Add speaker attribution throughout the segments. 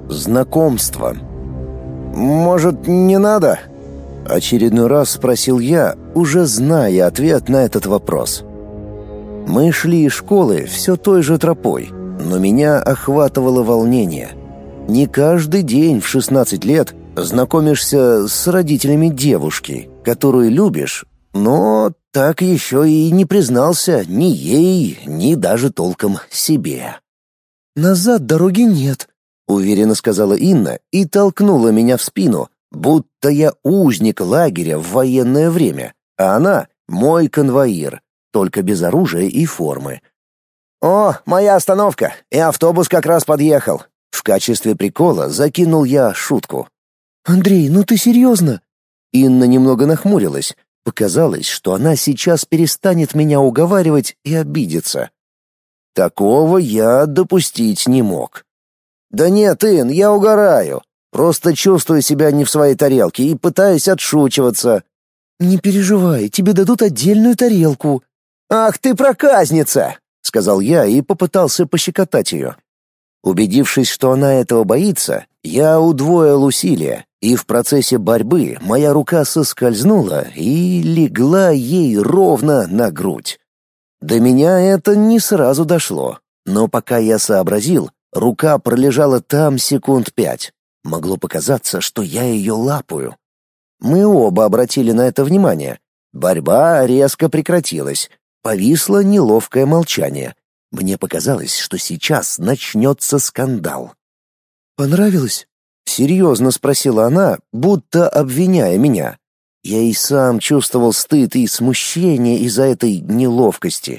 Speaker 1: Знакомство. «Может, не надо?» — очередной раз спросил я, уже зная ответ на этот вопрос. Мы шли из школы все той же тропой, но меня охватывало волнение. Не каждый день в 16 лет знакомишься с родителями девушки, которую любишь, но так еще и не признался ни ей, ни даже толком себе.
Speaker 2: «Назад дороги нет», — уверенно сказала Инна и толкнула меня в спину, будто я узник лагеря в военное время, а она — мой конвоир, только без оружия и формы.
Speaker 1: «О, моя остановка, и автобус как раз подъехал». В качестве прикола закинул я шутку.
Speaker 2: «Андрей, ну ты серьезно?»
Speaker 1: Инна немного нахмурилась. Показалось, что она сейчас перестанет меня уговаривать и обидится. Такого я допустить не мог. «Да нет, Ин, я угораю. Просто чувствую себя не в своей тарелке и пытаюсь отшучиваться».
Speaker 2: «Не переживай, тебе дадут отдельную тарелку».
Speaker 1: «Ах ты проказница!» — сказал я и попытался пощекотать ее. Убедившись, что она этого боится, я удвоил усилия, и в процессе борьбы моя рука соскользнула и легла ей ровно на грудь. До меня это не сразу дошло, но пока я сообразил, рука пролежала там секунд 5. Могло показаться, что я ее лапаю. Мы оба обратили на это внимание. Борьба резко прекратилась. Повисло неловкое молчание. Мне показалось, что сейчас начнется скандал.
Speaker 2: «Понравилось?»
Speaker 1: — серьезно спросила она, будто обвиняя меня. Я и сам чувствовал стыд и смущение из-за этой неловкости.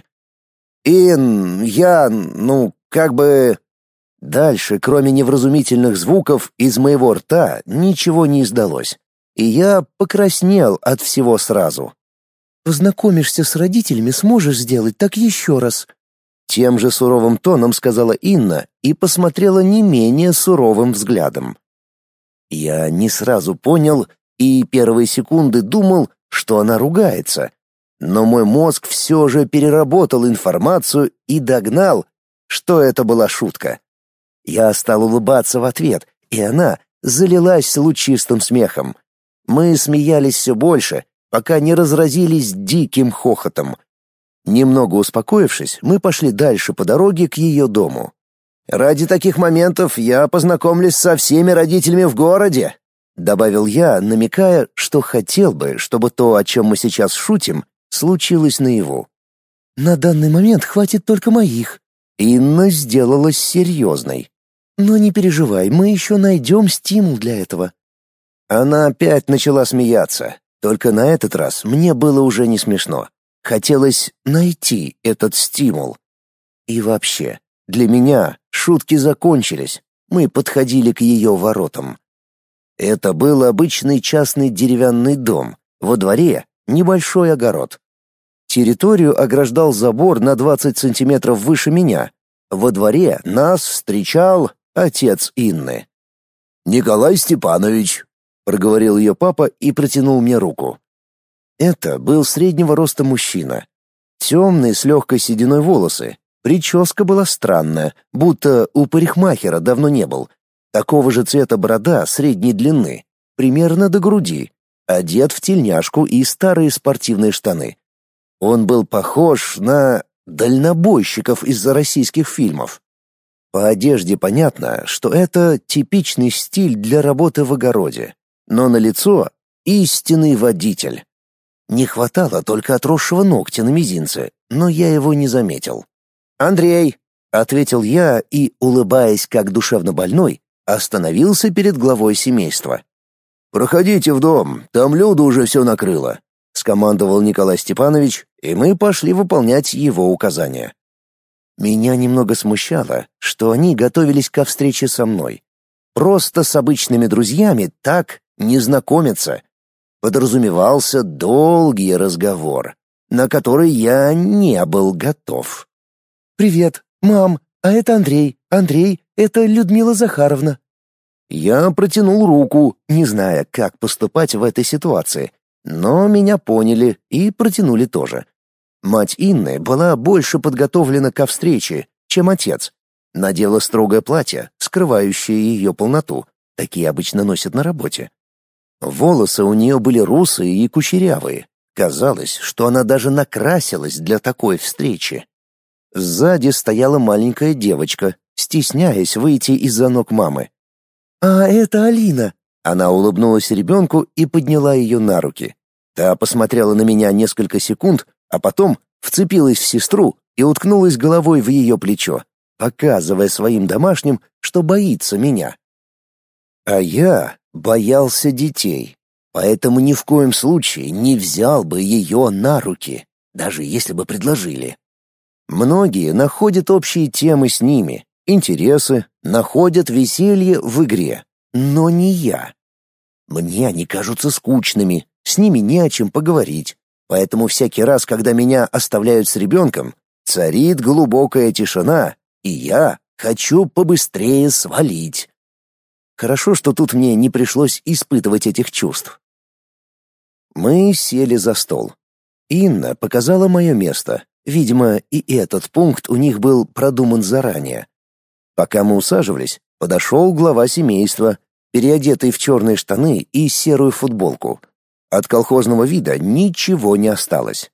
Speaker 1: Как бы...» Дальше, кроме невразумительных звуков, из моего рта ничего не издалось, и я покраснел от всего сразу.
Speaker 2: «Познакомишься с родителями, сможешь сделать так еще раз»,
Speaker 1: — тем же суровым тоном сказала Инна и посмотрела не менее суровым взглядом. Я не сразу понял и первые секунды думал, что она ругается, но мой мозг все же переработал информацию и догнал, что это была шутка. Я стал улыбаться в ответ, и она залилась лучистым смехом. Мы смеялись все больше, пока не разразились диким хохотом. Немного успокоившись, мы пошли дальше по дороге к ее дому. «Ради таких моментов я познакомлюсь со всеми родителями в городе», — добавил я, намекая, что хотел бы, чтобы то, о чем мы сейчас шутим, случилось наяву.
Speaker 2: «На данный момент хватит только моих».
Speaker 1: Инна сделалась серьезной.
Speaker 2: «Но не переживай, мы еще найдем стимул для этого».
Speaker 1: Она опять начала смеяться, только на этот раз мне было уже не смешно. Хотелось найти этот стимул. И вообще, для меня шутки закончились, мы подходили к ее воротам. Это был обычный частный деревянный дом, во дворе небольшой огород. Территорию ограждал забор на 20 сантиметров выше меня. Во дворе нас встречал отец Инны. «Николай Степанович», — проговорил ее папа и протянул мне руку. Это был среднего роста мужчина. Темные с легкой сединой волосы. Прическа была странная, будто у парикмахера давно не был. Такого же цвета борода средней длины, примерно до груди. Одет в тельняшку и старые спортивные штаны. Он был похож на дальнобойщиков из российских фильмов. По одежде понятно, что это типичный стиль для работы в огороде. Но на лицо истинный водитель. Не хватало только отросшего ногтя на мизинце, но я его не заметил. «Андрей», — ответил я и, улыбаясь как душевно больной, остановился перед главой семейства. «Проходите в дом, там Люда уже все накрыла», — скомандовал Николай Степанович, и мы пошли выполнять его указания. Меня немного смущало, что они готовились ко встрече со мной. Просто с обычными друзьями так не знакомиться. Подразумевался долгий разговор, на который я не был готов.
Speaker 2: «Привет, мам, а это Андрей. Андрей, это Людмила Захаровна».
Speaker 1: Я протянул руку, не зная, как поступать в этой ситуации, но меня поняли и протянули тоже. Мать Инны была больше подготовлена ко встрече, чем отец. Надела строгое платье с скрывающее ее полноту. Такие обычно носят на работе. Волосы у нее были русые и кучерявые. Казалось, что она даже накрасилась для такой встречи. Сзади стояла маленькая девочка, стесняясь выйти из-за ног мамы. «А это Алина!» Она улыбнулась ребенку и подняла ее на руки. Та посмотрела на меня несколько секунд, а потом вцепилась в сестру и уткнулась головой в ее плечо, показывая своим домашним, что боится меня. А я боялся детей, поэтому ни в коем случае не взял бы ее на руки, даже если бы предложили. Многие находят общие темы с ними, интересы, находят веселье в игре, но не я. Мне они кажутся скучными, с ними не о чем поговорить, поэтому всякий раз, когда меня оставляют с ребенком, царит глубокая тишина, и я хочу побыстрее свалить. Хорошо, что тут мне не пришлось испытывать этих чувств. Мы сели за стол. Инна показала мое место. Видимо, и этот пункт у них был продуман заранее. Пока мы усаживались, подошел глава семейства, переодетый в черные штаны и серую футболку. От колхозного вида ничего не осталось.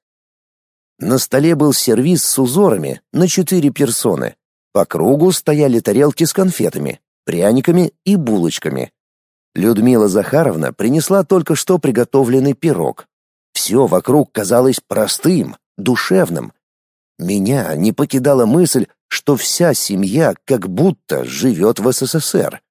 Speaker 1: На столе был сервиз с узорами на 4 персоны. По кругу стояли тарелки с конфетами, пряниками и булочками. Людмила Захаровна принесла только что приготовленный пирог. Все вокруг казалось простым, душевным. Меня не покидала мысль, что вся семья как будто живет в СССР.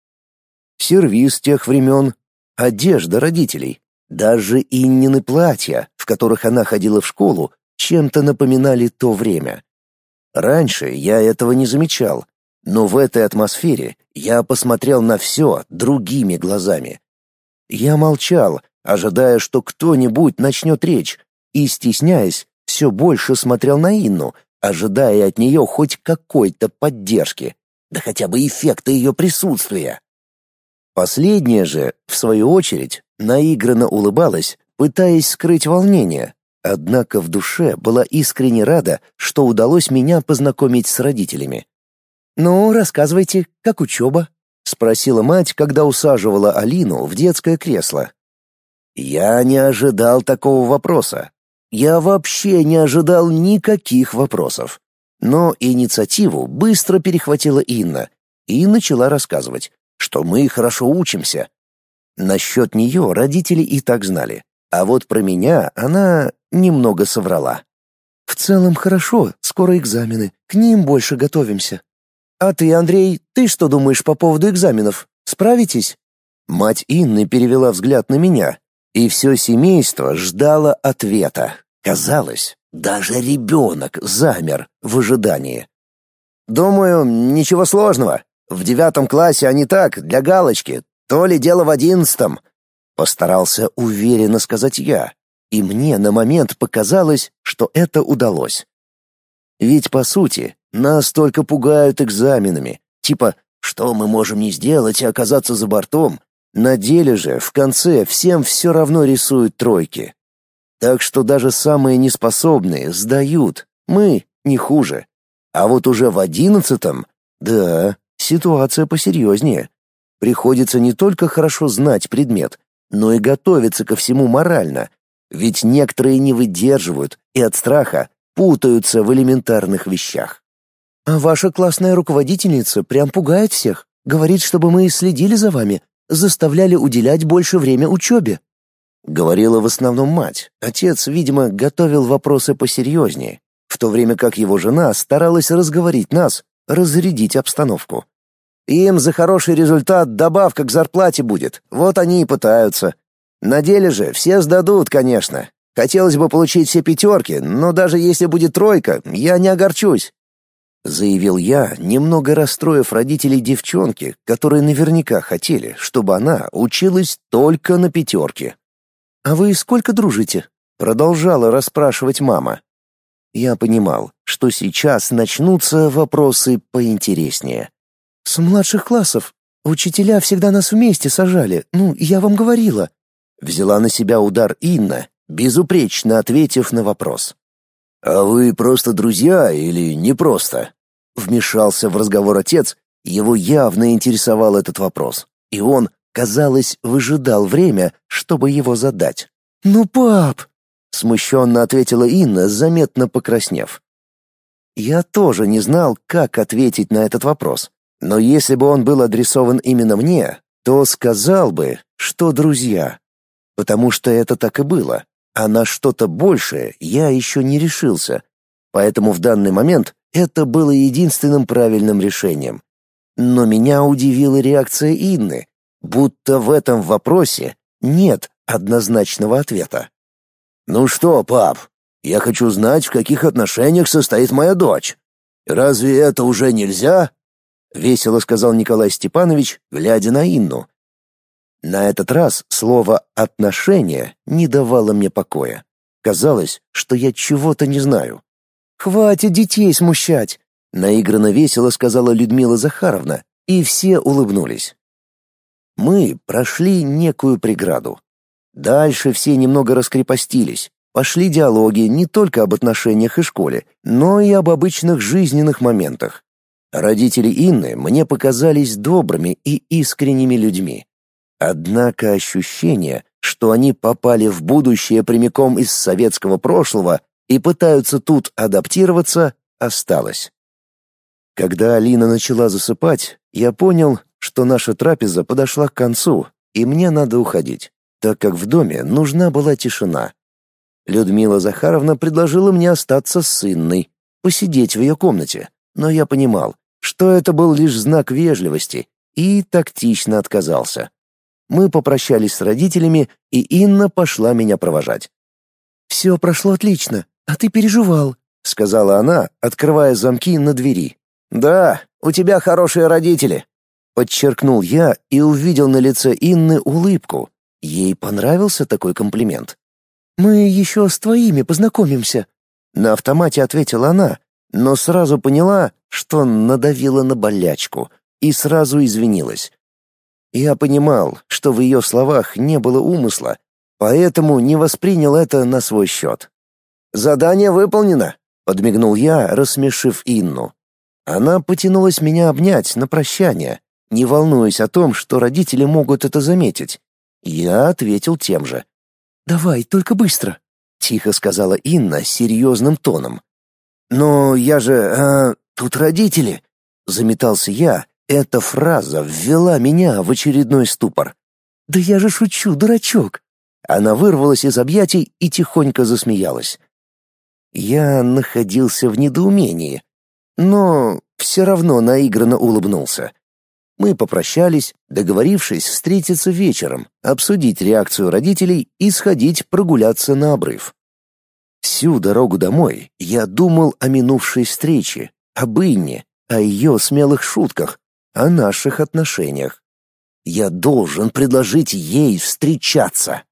Speaker 1: Сервиз тех времен, одежда родителей, даже Иннины платья, в которых она ходила в школу, чем-то напоминали то время. Раньше я этого не замечал, но в этой атмосфере я посмотрел на все другими глазами. Я молчал, ожидая, что кто-нибудь начнет речь, и, стесняясь, все больше смотрел на Инну, ожидая от нее хоть какой-то поддержки, да хотя бы эффекта ее присутствия. Последняя же, в свою очередь, наигранно улыбалась, пытаясь скрыть волнение, однако в душе была искренне рада, что удалось меня познакомить с родителями. «Ну, рассказывайте, как учеба?» — спросила мать, когда усаживала Алину в детское кресло. Я не ожидал такого вопроса. Я вообще не ожидал никаких вопросов. Но инициативу быстро перехватила Инна и начала рассказывать, что мы хорошо учимся. Насчет нее родители и так знали, а вот про меня она немного соврала. «В целом хорошо, скоро экзамены, к ним больше готовимся». «А ты, Андрей, ты что думаешь по поводу экзаменов? Справитесь?» Мать Инны перевела взгляд на меня, и все семейство ждало ответа. Казалось, даже ребенок замер в ожидании. «Думаю, ничего сложного. В 9 классе они так, для галочки, то ли дело в 11. Постарался уверенно сказать я, и мне на момент показалось, что это удалось. Ведь, по сути, нас только пугают экзаменами, типа «что мы можем не сделать и оказаться за бортом?». На деле же в конце всем все равно рисуют тройки. Так что даже самые неспособные сдают, мы не хуже. А вот уже в 11, да, ситуация посерьезнее. Приходится не только хорошо знать предмет, но и готовиться ко всему морально, ведь некоторые не выдерживают и от страха путаются в элементарных вещах. «А ваша классная руководительница прям пугает всех, говорит, чтобы мы следили за вами, заставляли уделять больше время учебе», — говорила в основном мать. Отец, видимо, готовил вопросы посерьезнее, в то время как его жена старалась разговорить нас, разрядить обстановку. «Им за хороший результат добавка к зарплате будет, вот они и пытаются. На деле же все сдадут, конечно. Хотелось бы получить все 5, но даже если будет 3, я не огорчусь», — заявил я, немного расстроив родителей девчонки, которые наверняка хотели, чтобы она училась только на 5. «А вы сколько дружите?» — продолжала расспрашивать мама. Я понимал, что сейчас начнутся вопросы поинтереснее. «С младших классов. Учителя всегда нас вместе сажали, я вам говорила». Взяла на себя удар Инна, безупречно ответив на вопрос. «А вы просто друзья или не просто?» Вмешался в разговор отец Его явно интересовал этот вопрос, и он, казалось, выжидал время, чтобы его задать. «Ну, пап!» — смущенно ответила Инна, заметно покраснев. Я тоже не знал, как ответить на этот вопрос, но если бы он был адресован именно мне, то сказал бы, что друзья, потому что это так и было, а на что-то большее я еще не решился, поэтому в данный момент это было единственным правильным решением. Но меня удивила реакция Инны, будто в этом вопросе нет однозначного ответа. «Ну что, пап, я хочу знать, в каких отношениях состоит моя дочь. Разве это уже нельзя?» — весело сказал Николай Степанович, глядя на Инну. На этот раз слово «отношения» не давало мне покоя. Казалось, что я чего-то не знаю. «Хватит детей смущать!» — наигранно весело сказала Людмила Захаровна, и все улыбнулись. Мы прошли некую преграду. Дальше все немного раскрепостились. Пошли диалоги не только об отношениях и школе, но и об обычных жизненных моментах. Родители Инны мне показались добрыми и искренними людьми. Однако ощущение, что они попали в будущее прямиком из советского прошлого и пытаются тут адаптироваться, осталось. Когда Алина начала засыпать, я понял, что наша трапеза подошла к концу, и мне надо уходить, так как в доме нужна была тишина. Людмила Захаровна предложила мне остаться с Инной, посидеть в ее комнате, но я понимал, что это был лишь знак вежливости, и тактично отказался. Мы попрощались с родителями, и Инна пошла меня провожать. «Все прошло отлично, а ты переживал», — сказала она, открывая замки на двери. «Да, у тебя хорошие родители», — подчеркнул я и увидел на лице Инны улыбку. Ей понравился такой комплимент. «Мы еще с твоими познакомимся», — на автомате ответила она, но сразу поняла, что надавила на болячку, и сразу извинилась. Я понимал, что в ее словах не было умысла, поэтому не воспринял это на свой счет. «Задание выполнено», — подмигнул я, рассмешив Инну. Она потянулась меня обнять на прощание, не волнуясь о том, что родители могут это заметить. Я ответил тем же. «Давай, только быстро», — тихо сказала Инна серьезным тоном. «Но я же... тут родители», — заметался я. Эта фраза ввела меня в очередной ступор. «Да я же шучу, дурачок!» Она вырвалась из объятий и тихонько засмеялась. Я находился в недоумении, но все равно наигранно улыбнулся. Мы попрощались, договорившись встретиться вечером, обсудить реакцию родителей и сходить прогуляться на обрыв. Всю дорогу домой я думал о минувшей встрече, об Инне, о ее смелых шутках, о наших отношениях. Я должен предложить ей встречаться.